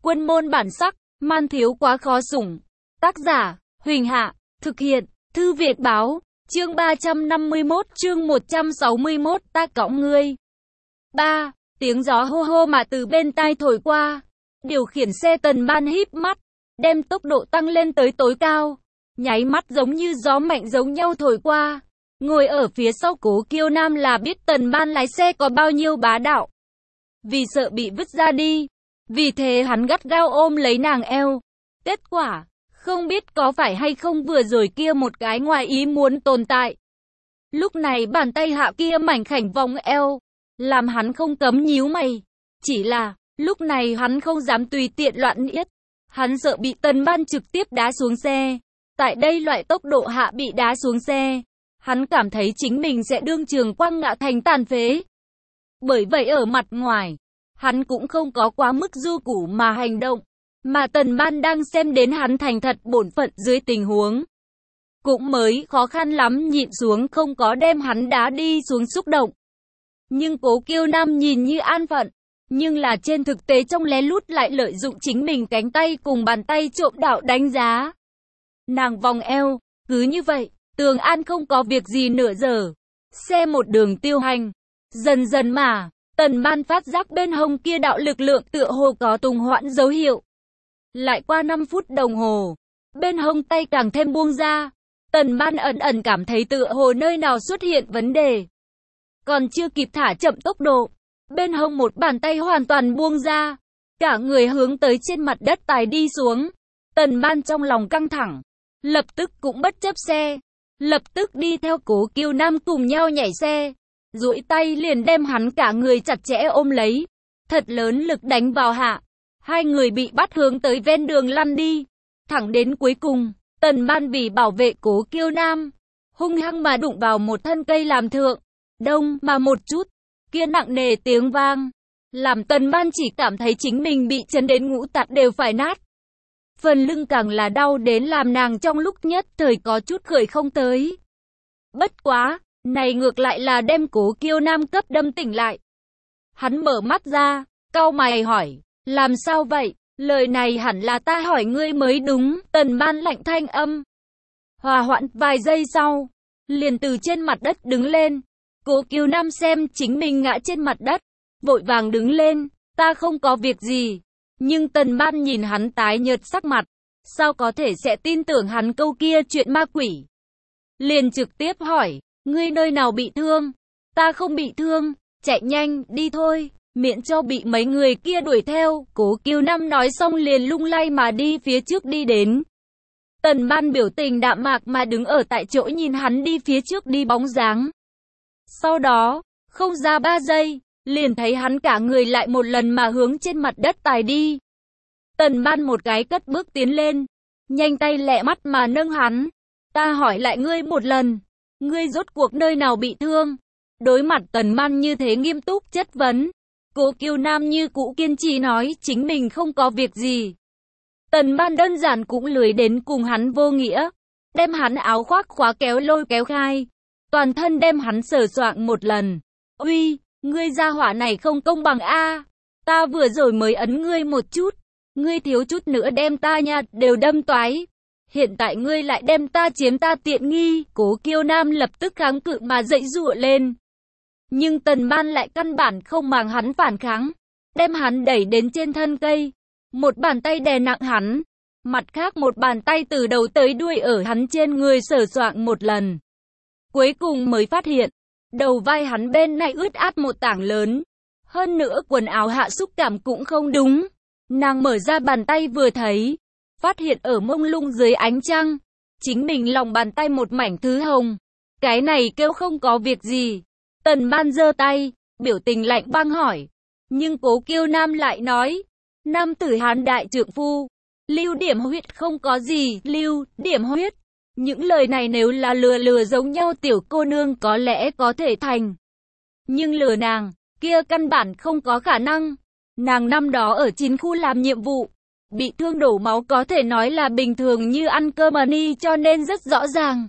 Quân môn bản sắc, man thiếu quá khó sủng. Tác giả, Huỳnh Hạ, thực hiện, Thư Việt Báo, chương 351, chương 161, ta cõng ngươi. 3. Tiếng gió hô hô mà từ bên tai thổi qua. Điều khiển xe Tần Ban híp mắt, đem tốc độ tăng lên tới tối cao. Nháy mắt giống như gió mạnh giống nhau thổi qua. Ngồi ở phía sau Cố Kiêu Nam là biết Tần Ban lái xe có bao nhiêu bá đạo. Vì sợ bị vứt ra đi, vì thế hắn gắt gao ôm lấy nàng eo. Kết quả, không biết có phải hay không vừa rồi kia một cái ngoài ý muốn tồn tại. Lúc này bàn tay hạ kia mảnh khảnh vòng eo, làm hắn không cấm nhíu mày. Chỉ là, lúc này hắn không dám tùy tiện loạn yết. Hắn sợ bị Tần Ban trực tiếp đá xuống xe. Tại đây loại tốc độ hạ bị đá xuống xe, hắn cảm thấy chính mình sẽ đương trường quăng ngã thành tàn phế. Bởi vậy ở mặt ngoài, hắn cũng không có quá mức du củ mà hành động, mà Tần Ban đang xem đến hắn thành thật bổn phận dưới tình huống. Cũng mới khó khăn lắm nhịn xuống không có đem hắn đá đi xuống xúc động. Nhưng Cố Kiêu Nam nhìn như an phận, nhưng là trên thực tế trong lén lút lại lợi dụng chính mình cánh tay cùng bàn tay trộm đạo đánh giá. Nàng vòng eo, cứ như vậy, Tường An không có việc gì nửa giờ. Xe một đường tiêu hành, dần dần mà, Tần Ban phát giác bên hông kia đạo lực lượng tựa hồ có tùng hoãn dấu hiệu. Lại qua 5 phút đồng hồ, bên hông tay càng thêm buông ra. Tần Ban ẩn ẩn cảm thấy tựa hồ nơi nào xuất hiện vấn đề. Còn chưa kịp thả chậm tốc độ, bên hông một bàn tay hoàn toàn buông ra. Cả người hướng tới trên mặt đất tài đi xuống. Tần Ban trong lòng căng thẳng, lập tức cũng bất chấp xe, lập tức đi theo Cố Kiêu Nam cùng nhau nhảy xe. Duỗi tay liền đem hắn cả người chặt chẽ ôm lấy, thật lớn lực đánh vào hạ. Hai người bị bắt hướng tới ven đường lăn đi. Thẳng đến cuối cùng, Tần Ban vì bảo vệ Cố Kiêu Nam, hung hăng mà đụng vào một thân cây làm thượng. Đông mà một chút, kia nặng nề tiếng vang, làm Tần Ban chỉ cảm thấy chính mình bị chấn đến ngũ tạng đều phải nát. Phần lưng càng là đau đến làm nàng trong lúc nhất thời có chút khởi không tới. Bất quá, này ngược lại là đem Cố Kiêu Nam cấp đâm tỉnh lại. Hắn mở mắt ra, cau mày hỏi, làm sao vậy? Lời này hẳn là ta hỏi ngươi mới đúng. Tần Ban lạnh thanh âm. Hòa hoãn vài giây sau, liền từ trên mặt đất đứng lên. Cố Kiêu Nam xem chính mình ngã trên mặt đất, vội vàng đứng lên, ta không có việc gì. Nhưng Tần Ban nhìn hắn tái nhợt sắc mặt, sao có thể sẽ tin tưởng hắn câu kia chuyện ma quỷ. Liền trực tiếp hỏi, ngươi nơi nào bị thương? Ta không bị thương, chạy nhanh, đi thôi, miễn cho bị mấy người kia đuổi theo. Cố Kiêu Nam nói xong liền lung lay mà đi phía trước đi đến. Tần Ban biểu tình đạm mạc mà đứng ở tại chỗ nhìn hắn đi phía trước đi bóng dáng. Sau đó, không ra 3 giây, liền thấy hắn cả người lại một lần mà hướng trên mặt đất tài đi. Tần Ban một cái cất bước tiến lên, nhanh tay lẹ mắt mà nâng hắn. Ta hỏi lại ngươi một lần, ngươi rốt cuộc nơi nào bị thương? Đối mặt Tần Ban như thế nghiêm túc chất vấn, Cố Kiêu Nam như cũ kiên trì nói chính mình không có việc gì. Tần Ban đơn giản cũng lười đến cùng hắn vô nghĩa, đem hắn áo khoác khóa kéo lôi kéo khai, toàn thân đem hắn sờ soạng một lần. Uy, ngươi gia hỏa này không công bằng a, ta vừa rồi mới ấn ngươi một chút, ngươi thiếu chút nữa đem ta nha đều đâm toái. Hiện tại ngươi lại đem ta chiếm ta tiện nghi. Cố Kiêu Nam lập tức kháng cự mà dậy dụa lên. Nhưng Tần Ban lại căn bản không màng hắn phản kháng, đem hắn đẩy đến trên thân cây. Một bàn tay đè nặng hắn, mặt khác một bàn tay từ đầu tới đuôi ở hắn trên người sờ soạng một lần. Cuối cùng mới phát hiện, đầu vai hắn bên này ướt át một tảng lớn. Hơn nữa quần áo hạ xúc cảm cũng không đúng. Nàng mở ra bàn tay vừa thấy, phát hiện ở mông lung dưới ánh trăng, chính mình lòng bàn tay một mảnh thứ hồng. Cái này kêu không có việc gì. Tần Ban giơ tay, biểu tình lạnh băng hỏi. Nhưng Cố Kiêu Nam lại nói, nam tử Hán đại trượng phu, lưu điểm huyết không có gì, lưu điểm huyết. Những lời này nếu là lừa giống nhau tiểu cô nương có lẽ có thể thành. Nhưng lừa nàng, kia căn bản không có khả năng. Nàng năm đó ở chiến khu làm nhiệm vụ, bị thương đổ máu có thể nói là bình thường như ăn cơm mani cho nên rất rõ ràng.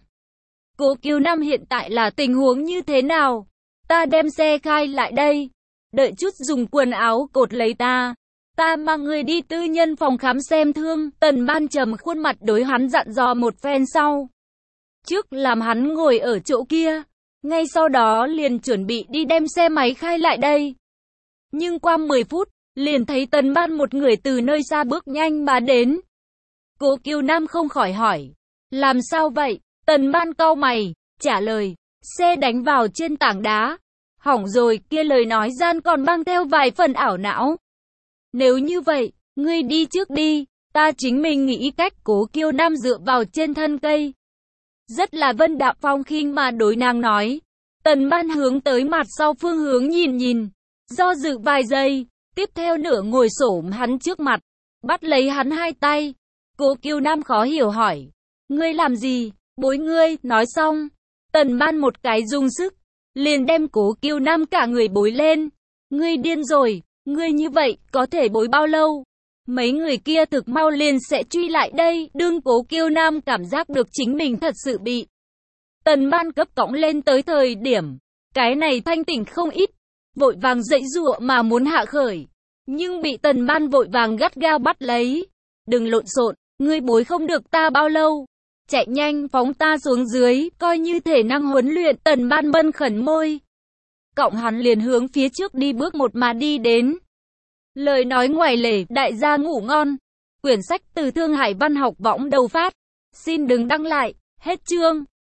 Cố Kiêu Nam hiện tại là tình huống như thế nào? Ta đem xe khai lại đây. Đợi chút dùng quần áo cột lấy ta. Ta mang người đi tư nhân phòng khám xem thương. Tần Ban trầm khuôn mặt đối hắn dặn dò một phen sau. Trước làm hắn ngồi ở chỗ kia. Ngay sau đó liền chuẩn bị đi đem xe máy khai lại đây. Nhưng qua 10 phút, liền thấy Tần Ban một người từ nơi xa bước nhanh mà đến. Cố Kiều Nam không khỏi hỏi. Làm sao vậy? Tần Ban cau mày, trả lời. Xe đánh vào trên tảng đá. Hỏng rồi, kia lời nói gian còn mang theo vài phần ảo não. Nếu như vậy, ngươi đi trước đi, ta chính mình nghĩ cách. Cố Kiều Nam dựa vào trên thân cây. Rất là vân đạm phong khinh mà đối nàng nói. Tần Ban hướng tới mặt sau phương hướng nhìn nhìn. Do dự vài giây, tiếp theo nửa ngồi xổm hắn trước mặt. Bắt lấy hắn hai tay. Cố Kiều Nam khó hiểu hỏi. Ngươi làm gì? Bối ngươi, nói xong. Tần Ban một cái dùng sức. Liền đem Cố Kiều Nam cả người bối lên. Ngươi điên rồi, ngươi như vậy, có thể bối bao lâu? Mấy người kia thực mau liền sẽ truy lại đây. Đương Cố Kiều Nam cảm giác được chính mình thật sự bị Tần Ban cấp cõng lên tới thời điểm. Cái này thanh tỉnh không ít. Vội vàng dậy dụa mà muốn hạ khởi. Nhưng bị Tần Ban vội vàng gắt gao bắt lấy. Đừng lộn xộn, ngươi bối không được ta bao lâu. Chạy nhanh phóng ta xuống dưới, coi như thể năng huấn luyện. Tần Ban bân khẩn môi. Cõng hắn liền hướng phía trước đi bước một mà đi đến. Lời nói ngoài lề, đại gia ngủ ngon. Quyển sách từ Thương Hải Văn học võng đầu phát. Xin đừng đăng lại, hết chương.